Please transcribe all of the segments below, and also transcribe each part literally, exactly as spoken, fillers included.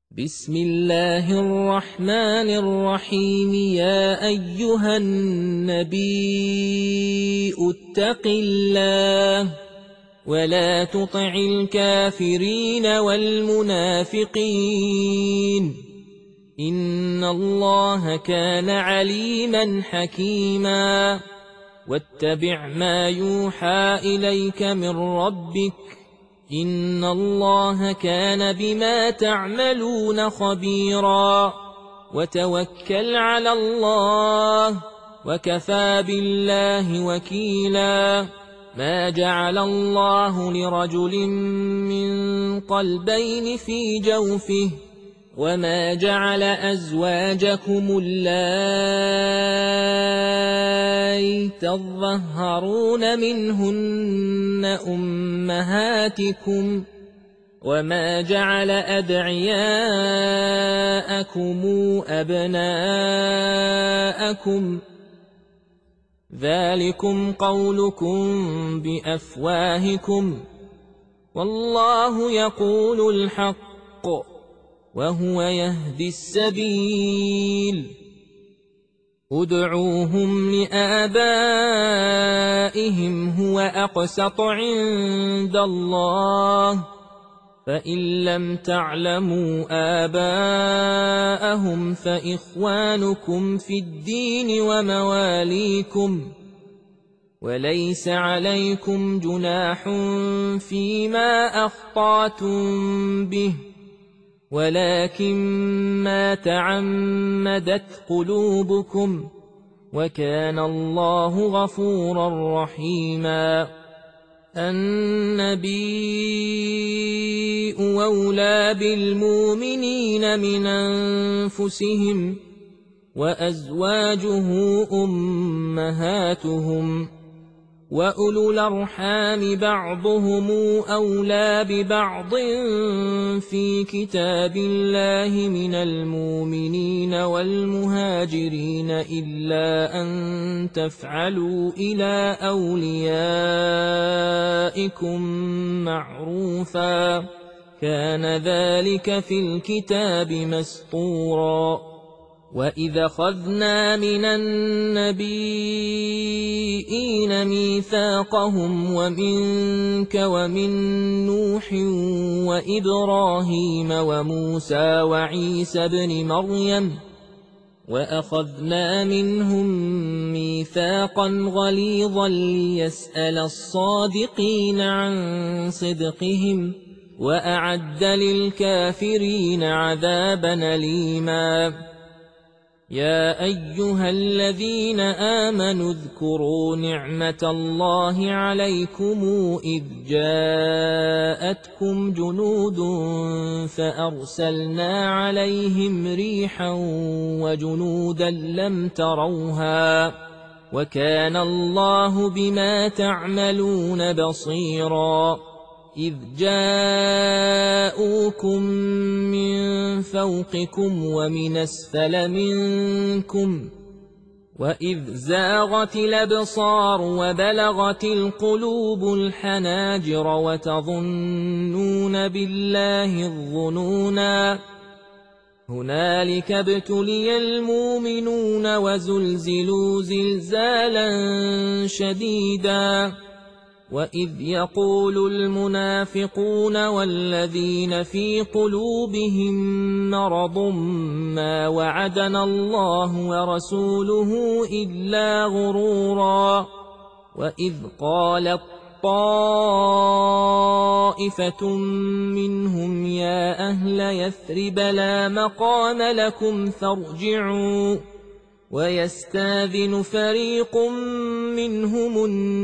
بسم الله الرحمن الرحيم. يا أيها النبي اتق الله ولا تطع الكافرين والمنافقين إن الله كان عليما حكيما. واتبع ما يوحى إليك من ربك إن الله كان بما تعملون خبيرا. وتوكل على الله وكفى بالله وكيلا. ما جعل الله لرجل من قلبين في جوفه وما جعل أزواجكم اللائي تظهرون منهن أمهاتكم وما جعل أدعياءكم أبناءكم ذلكم قولكم بأفواهكم والله يقول الحق وهو يهدي السبيل. ادعوهم لآبائهم هو أقسط عند الله فإن لم تعلموا آباءهم فإخوانكم في الدين ومواليكم وليس عليكم جناح فيما أخطأتم به ولكن ما تعمدت قلوبكم وكان الله غفورا رحيما. النبي أولى بالمؤمنين من أنفسهم وأزواجه أمهاتهم وأولو الأرحام بعضهم أولى ببعض في كتاب الله من المؤمنين والمهاجرين إلا أن تفعلوا إلى أوليائكم معروفا كان ذلك في الكتاب مسطورا. وإذا أخذنا من النبيين ميثاقهم ومنك ومن نوح وإبراهيم وموسى وعيسى ابن مريم وأخذنا منهم ميثاقا غليظا ليسأل الصادقين عن صدقهم وأعد للكافرين عذابا أليما. يا أيها الذين آمنوا اذكروا نعمة الله عليكم إذ جاءتكم جنود فأرسلنا عليهم ريحا وجنودا لم تروها وكان الله بما تعملون بصيرا. إذ جاءوكم من فوقكم ومن أسفل منكم وإذ زاغت الأبصار وبلغت القلوب الحناجر وتظنون بالله الظنونا. هنالك ابتلي المؤمنون وزلزلوا زلزالا شديدا. وإذ يقول المنافقون والذين في قلوبهم مرض ما وعدنا الله ورسوله إلا غرورا. وإذ قالت طائفة منهم يا أهل يثرب لا مقام لكم فارجعوا ويستاذن فريق منهم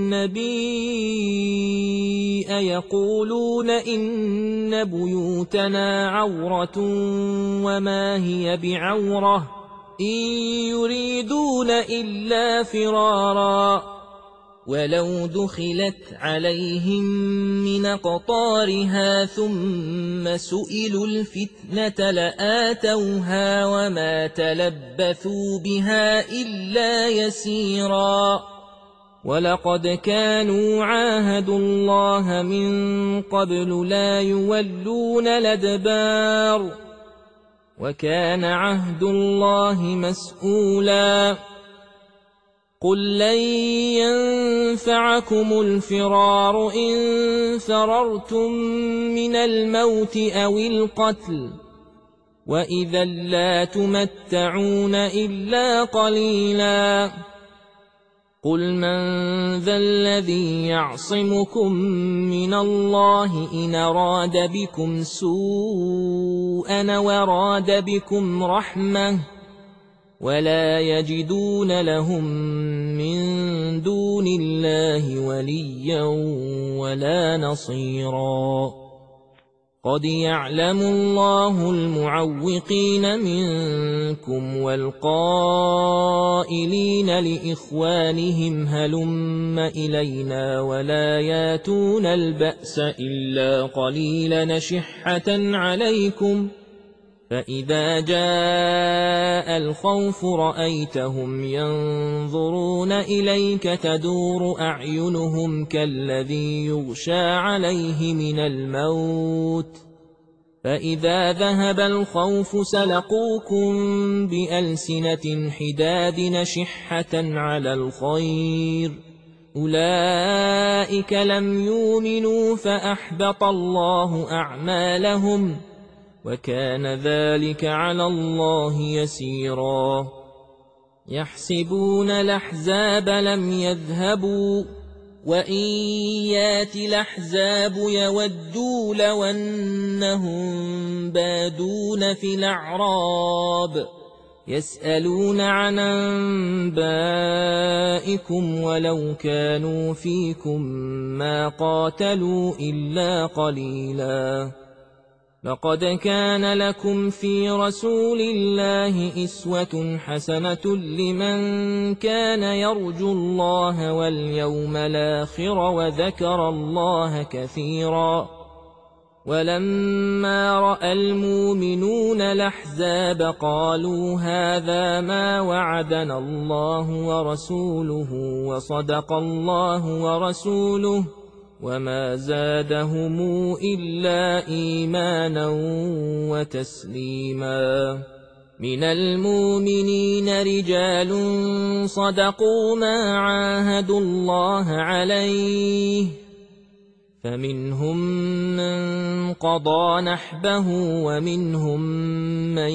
النبي يقولون إن بيوتنا عورة وما هي بعورة إن يريدون إلا فرارا. ولو دخلت عليهم من أقطارها ثم سئلوا الفتنة لآتوها وما تلبثوا بها إلا يسيرا. ولقد كانوا عاهدوا الله من قبل لا يولون الأدبار وكان عهد الله مسؤولا قل لن ينفعكم الفرار إن فررتم من الموت أو القتل وإذا لا تمتعون إلا قليلا قل من ذا الذي يعصمكم من الله إن أراد بكم سوءا وراد بكم رحمة ولا يجدون لهم من دون الله وليا ولا نصيرا قد يعلم الله المعوقين منكم والقائلين لإخوانهم هلم إلينا ولا ياتون البأس إلا قليلا نشحة عليكم فإذا جاء الخوف رأيتهم ينظرون إليك تدور أعينهم كالذي يغشى عليه من الموت فإذا ذهب الخوف سلقوكم بألسنة حداد نشحة على الخير أولئك لم يؤمنوا فأحبط الله أعمالهم وكان ذلك على الله يسيرا يحسبون الأحزاب لم يذهبوا وإن يات الأحزاب يودوا لو أنهم بادون في الأعراب يسألون عن أنبائكم ولو كانوا فيكم ما قاتلوا إلا قليلا لقد كان لكم في رسول الله أسوة حسنة لمن كان يرجو الله واليوم الآخر وذكر الله كثيرا ولما رأى المؤمنون الأحزاب قالوا هذا ما وعدنا الله ورسوله وصدق الله ورسوله وما زادهم إلا إيمانا وتسليما من المؤمنين رجال صدقوا ما عاهدوا الله عليه فمنهم من قضى نحبه ومنهم من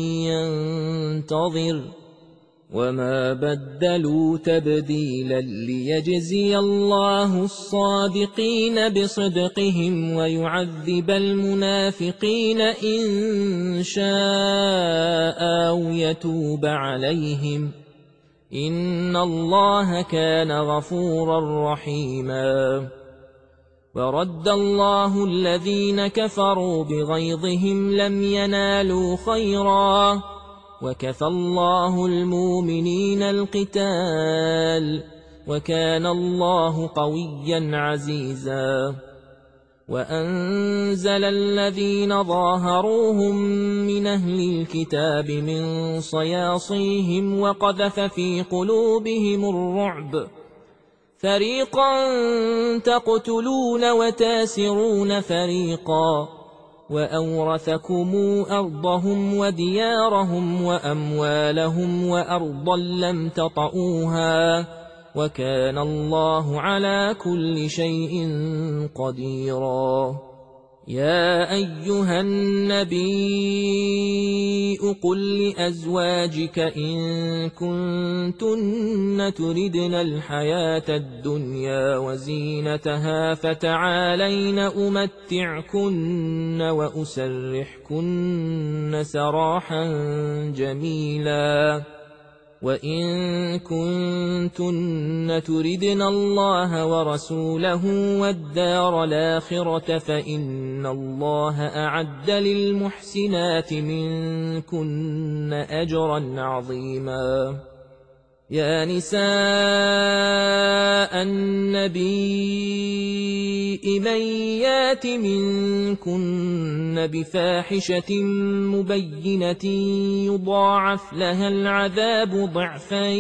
ينتظر وما بدلوا تبديلا ليجزي الله الصادقين بصدقهم ويعذب المنافقين إن شاء أو يتوب عليهم إن الله كان غفورا رحيما ورد الله الذين كفروا بغيظهم لم ينالوا خيرا وكفى الله المؤمنين القتال وكان الله قويا عزيزا وأنزل الذين ظاهروهم من أهل الكتاب من صياصيهم وقذف في قلوبهم الرعب فريقا تقتلون وتاسرون فريقا وأورثكم أرضهم وديارهم وأموالهم وأرضا لم تطئوها وكان الله على كل شيء قديرا يا أيها النبي قل لأزواجك إن كنتن تردن الحياة الدنيا وزينتها فتعالين أمتعكن وأسرحكن سراحا جميلا وإن كنتن تردن الله ورسوله والدار الآخرة فإن الله أعد للمحسنات منكن أجرا عظيما يا نساء النبي من يات منكن بفاحشة مبينة يضاعف لها العذاب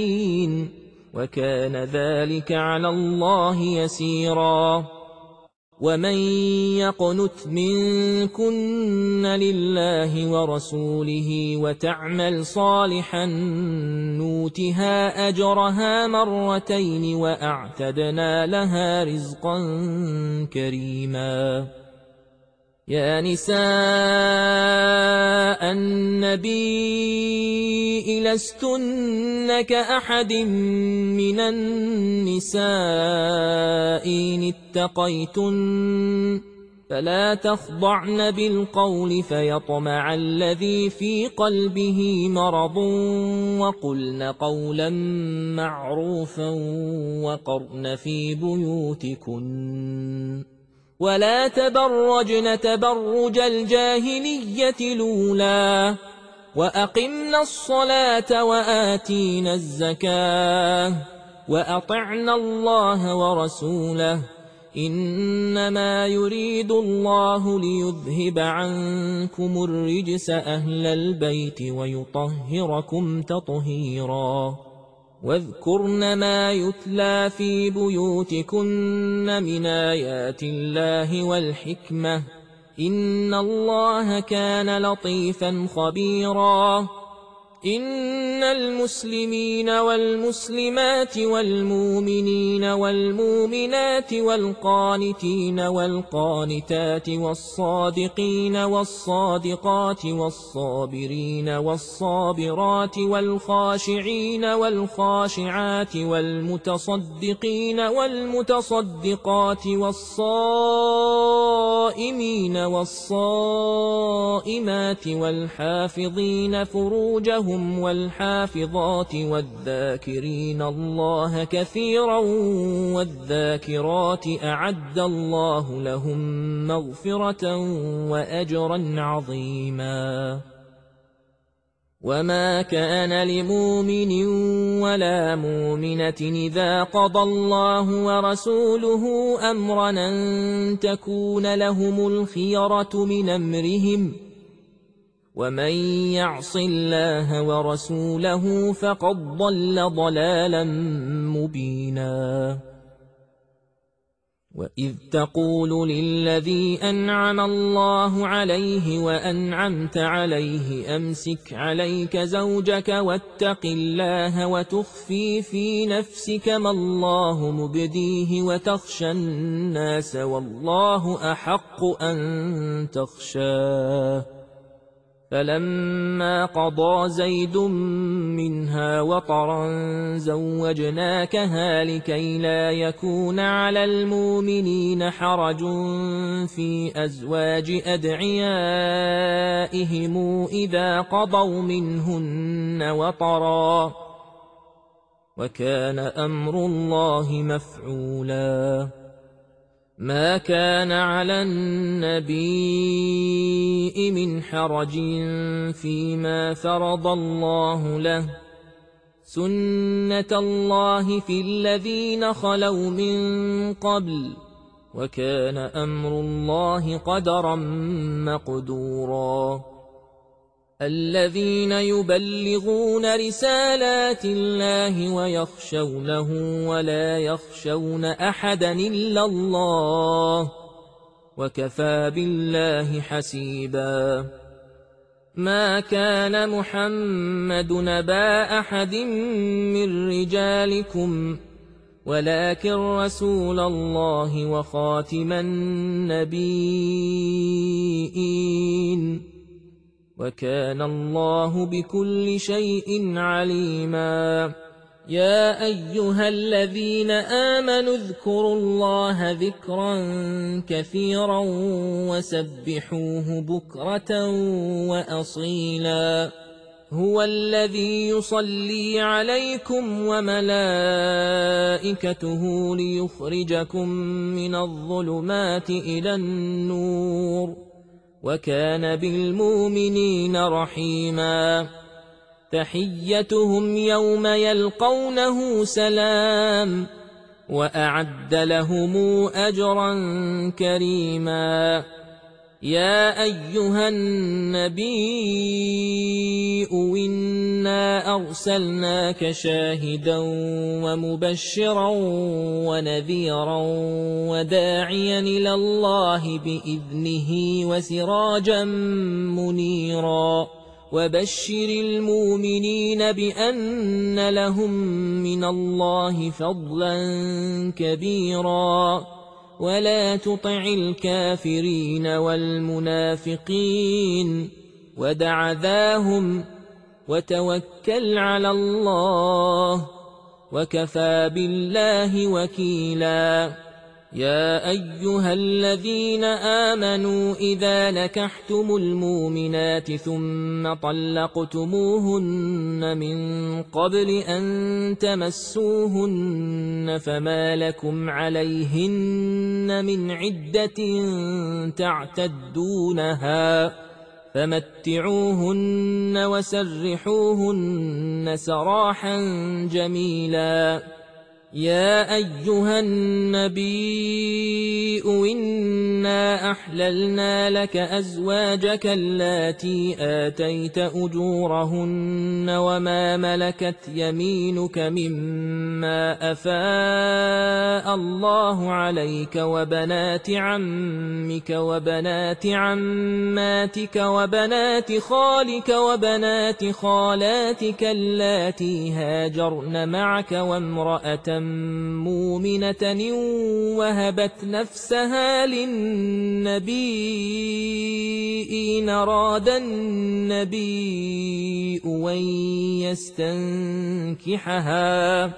ضعفين وكان ذلك على الله يسيرا ومن يقنت منكن لله ورسوله وتعمل صالحا نوتها أجرها مرتين وأعتدنا لها رزقا كريما. يا نساء النبي لستن كأحد من النساء إن اتقيتن فلا تخضعن بالقول فيطمع الذي في قلبه مرض وقلن قولا معروفا وقرن في بيوتكن ولا تبرجن تبرج الجاهلية الأولى وأقمنا الصلاة وآتينا الزكاة وأطعنا الله ورسوله إنما يريد الله ليذهب عنكم الرجس أهل البيت ويطهركم تطهيرا. واذكرن ما يتلى في بيوتكن من آيات الله والحكمة إن الله كان لطيفا خبيرا. إن المسلمين والمسلمات والمؤمنين والمؤمنات والقانتين والقانتات والصادقين والصادقات والصابرين والصابرات والخاشعين والخاشعات والمتصدقين والمتصدقات والصائمين والصائمات والحافظين فروجهم والحافظات والذاكرين الله كثيرا والذاكرات أعد الله لهم مغفرة وأجرا عظيما. وما كان لمؤمن ولا مؤمنة إذا قضى الله ورسوله أمرا أن تكون لهم الخيرة من أمرهم ومن يعص الله ورسوله فقد ضل ضلالا مبينا. وإذ تقول للذي أنعم الله عليه وأنعمت عليه أمسك عليك زوجك واتق الله وتخفي في نفسك ما الله مبديه وتخشى الناس والله أحق أن تخشاه فلما قضى زيد منها وطرا زوجناكها لكي لا يكون على المؤمنين حرج في أزواج أدعيائهم إذا قضوا منهن وطرا وكان أمر الله مفعولا. ما كان على النبي من حرج فيما فرض الله له سنة الله في الذين خلوا من قبل وكان أمر الله قدرا مقدورا. الذين يبلغون رسالات الله ويخشونه ولا يخشون أحدا إلا الله وكفى بالله حسيبا. ما كان محمد نبا أحد من رجالكم ولكن رسول الله وخاتم النبيين وكان الله بكل شيء عليما. يا أيها الذين آمنوا اذكروا الله ذكرا كثيرا وسبحوه بكرة وأصيلا. هو الذي يصلي عليكم وملائكته ليخرجكم من الظلمات إلى النور وكان بالمؤمنين رحيما. تحيتهم يوم يلقونه سلام وأعد لهم أجرا كريما. يا أيها النبي إنا أرسلناك شاهدا ومبشرا ونذيرا وداعيا إلى الله بإذنه وسراجا منيرا وبشر المؤمنين بأن لهم من الله فضلا كبيرا ولا تطع الكافرين والمنافقين ودع ذاهم وتوكل على الله وكفى بالله وكيلا. يا أيها الذين آمنوا إذا نكحتم المؤمنات ثم طلقتموهن من قبل أن تمسوهن فما لكم عليهن من عدة تعتدونها فمتعوهن وسرحوهن سراحا جميلا. يا أيها النبي إنا أحللنا لك أزواجك اللاتي آتيت أجورهن وما ملكت يمينك مما أفاء الله عليك وبنات عمك وبنات عماتك وبنات خالك وبنات خالاتك اللاتي هاجرن معك وامرأة مؤمنة وهبت نفسها للنبي إن أراد النبي أن يستنكحها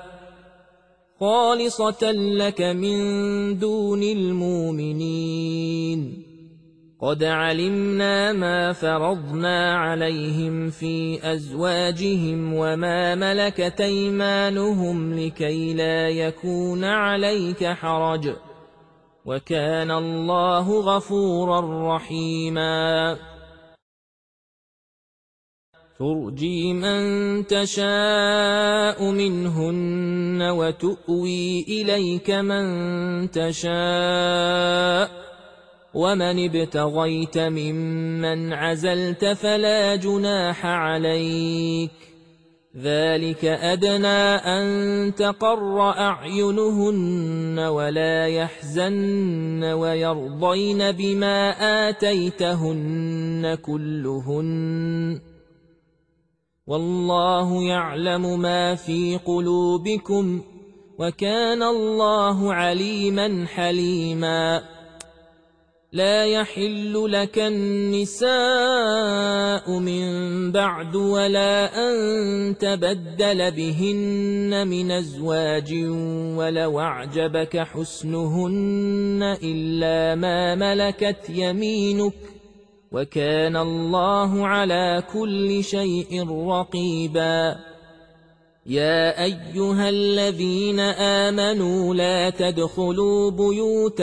خالصة لك من دون المؤمنين. قد علمنا ما فرضنا عليهم في أزواجهم وما ملكت أيمانهم لكي لا يكون عليك حرج وكان الله غفورا رحيما. ترجي من تشاء منهن وتؤوي إليك من تشاء ومن ابتغيت ممن عزلت فلا جناح عليك ذلك أدنى أن تقر أعينهن ولا يحزن ويرضين بما آتيتهن كلهن والله يعلم ما في قلوبكم وكان الله عليما حليما. لا يحل لك النساء من بعد ولا أن تبدل بهن من أزواج ولو أعجبك حسنهن إلا ما ملكت يمينك وكان الله على كل شيء رقيبا. يا أيها الذين آمنوا لا تدخلوا بيوت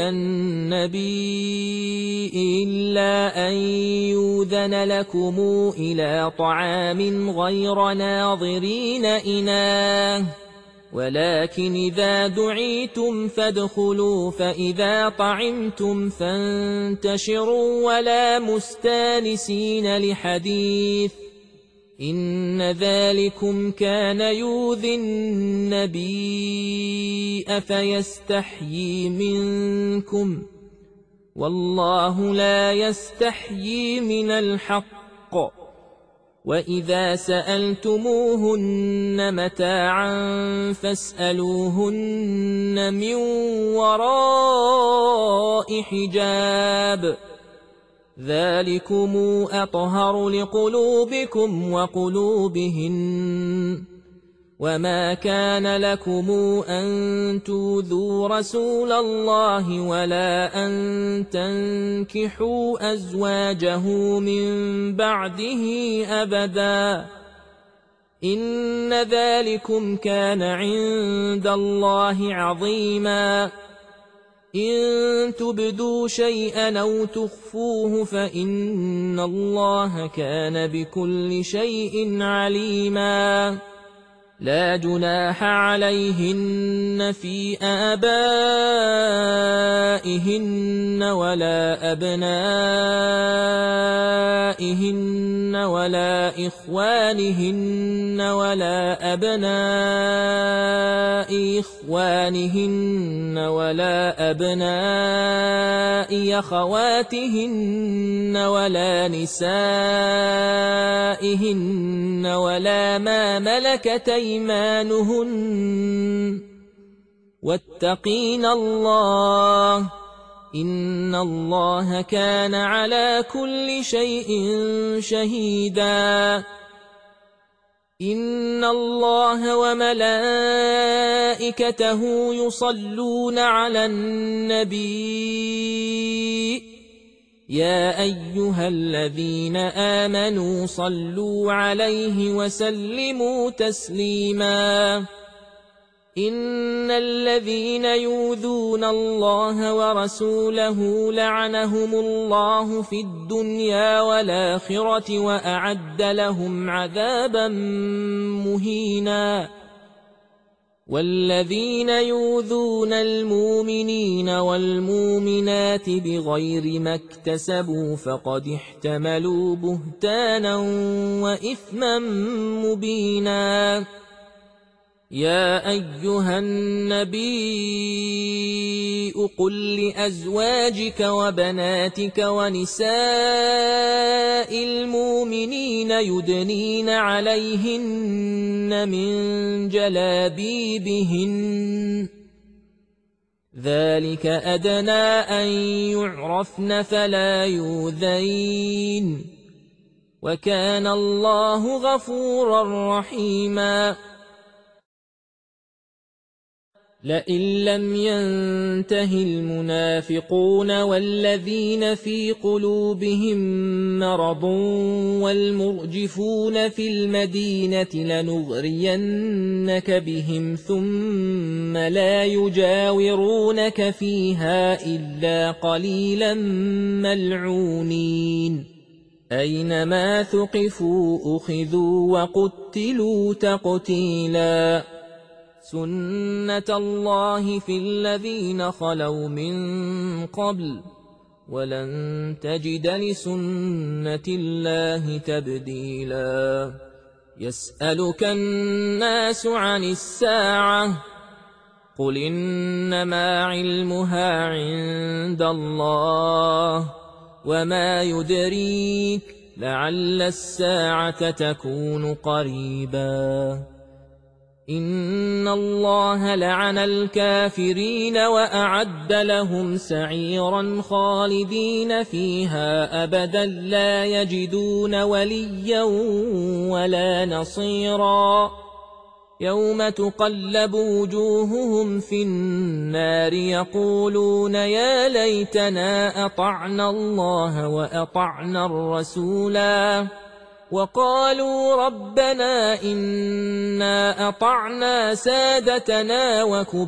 النبي إلا أن يؤذن لكم إلى طعام غير ناظرين إناه ولكن إذا دعيتم فادخلوا فإذا طعمتم فانتشروا ولا مستانسين لحديث إن ذلكم كان يؤذي النبي فيستحيي منكم والله لا يستحيي من الحق. وإذا سألتموهن متاعا فاسألوهن من وراء حجاب ذلكم أطهر لقلوبكم وقلوبهن. وما كان لكم أن تؤذوا رسول الله ولا أن تنكحوا أزواجه من بعده أبدا إن ذلكم كان عند الله عظيما. إن تبدوا شيئا أو تخفوه فإن الله كان بكل شيء عليما. لا جناح عليهن في آبائهن ولا أبنائهن ولا إخوانهن ولا أبناء إخوانهن ولا أبناء أخواتهن ولا نسائهن ولا ما ملكت أيمانهن واتقين الله إن الله كان على كل شيء شهيدا إن الله وملائكته يصلون على النبي يا أيها الذين آمنوا صلوا عليه وسلموا تسليما إن الذين يؤذون الله ورسوله لعنهم الله في الدنيا والآخرة وأعد لهم عذابا مهينا والذين يؤذون المؤمنين والمؤمنات بغير ما اكتسبوا فقد احتملوا بهتانا وإثما مبينا يا أيها النبي قل لأزواجك وبناتك ونساء المؤمنين يدنين عليهن من جلابيبهن ذلك أدنى أن يعرفن فلا يؤذين وكان الله غفورا رحيما لئن لم ينته المنافقون والذين في قلوبهم مرض والمرجفون في المدينة لنغرينك بهم ثم لا يجاورونك فيها إلا قليلا ملعونين أينما ثقفوا أخذوا وقتلوا تقتيلا سنة الله في الذين خلوا من قبل ولن تجد لسنة الله تبديلا يسألك الناس عن الساعة قل إنما علمها عند الله وما يدريك لعل الساعة تكون قريبا إن الله لعن الكافرين وأعد لهم سعيرا خالدين فيها أبدا لا يجدون وليا ولا نصيرا يوم تقلب وجوههم في النار يقولون يا ليتنا أطعنا الله وأطعنا الرسولا وقالوا ربنا إنا أطعنا سادتنا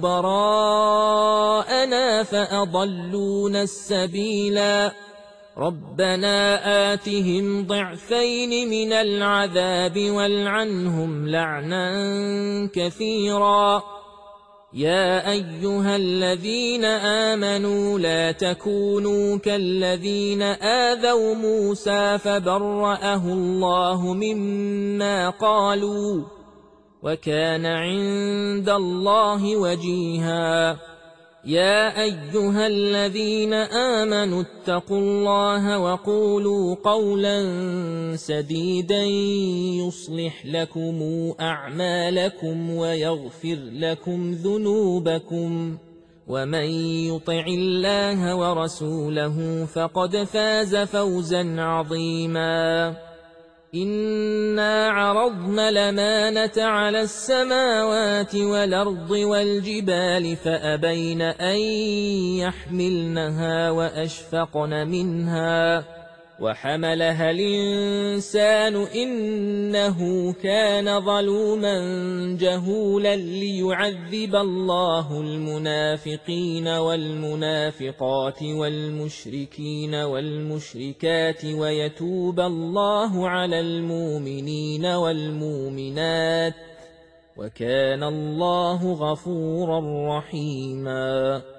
وكبراءنا فأضلونا السبيلا ربنا آتهم ضعفين من العذاب والعنهم لعنا كثيرا يا أيها الذين آمنوا لا تكونوا كالذين آذوا موسى فبرأه الله مما قالوا وكان عند الله وجيها يا أيها الذين آمنوا اتقوا الله وقولوا قولا سديدا يصلح لكم أعمالكم ويغفر لكم ذنوبكم ومن يطع الله ورسوله فقد فاز فوزا عظيما إنا عرضنا الأمانة على السماوات والأرض والجبال فأبين أن يحملنها وأشفقن منها وحملها الإنسان إنه كان ظلوما جهولا ليعذب الله المنافقين والمنافقات والمشركين والمشركات ويتوب الله على المؤمنين والمؤمنات وكان الله غفورا رحيما.